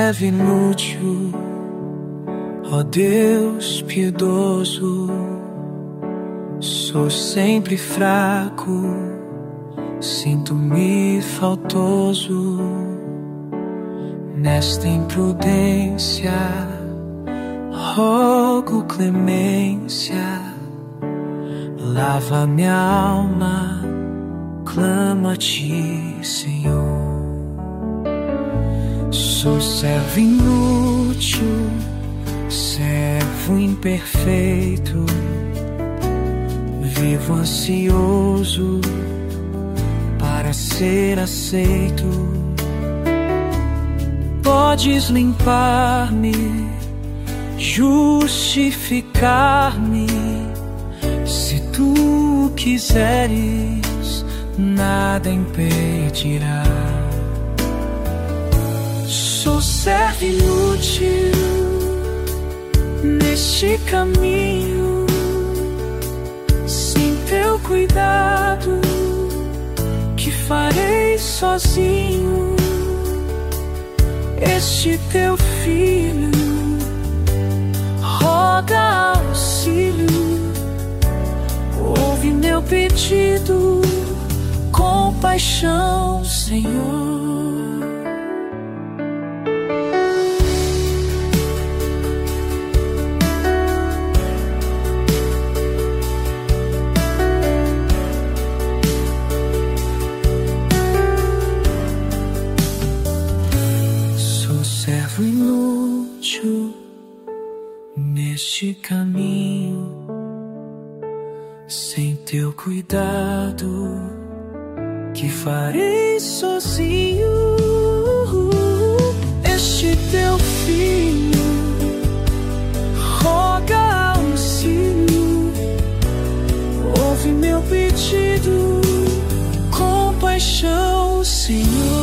servo inútil, ó Deus piedoso. Sou sempre fraco, sinto-me faltoso. Nesta imprudência, rogo clemência. Lava minha alma, clamo a Ti, Senhor. Sou servo inútil, servo imperfeito. Vivo ansioso para ser aceito. Podes limpar-me, justificar-me. Se Tu quiseres, nada impedirá. Sou servo inútil neste caminho. Sem Teu cuidado, que farei sozinho? Este Teu filho roga auxílio. Ouve meu pedido, compaixão, Senhor. Servo inútil neste caminho. Sem Teu cuidado, que farei sozinho? Este Teu filho roga auxílio. Ouve meu pedido, compaixão, Senhor.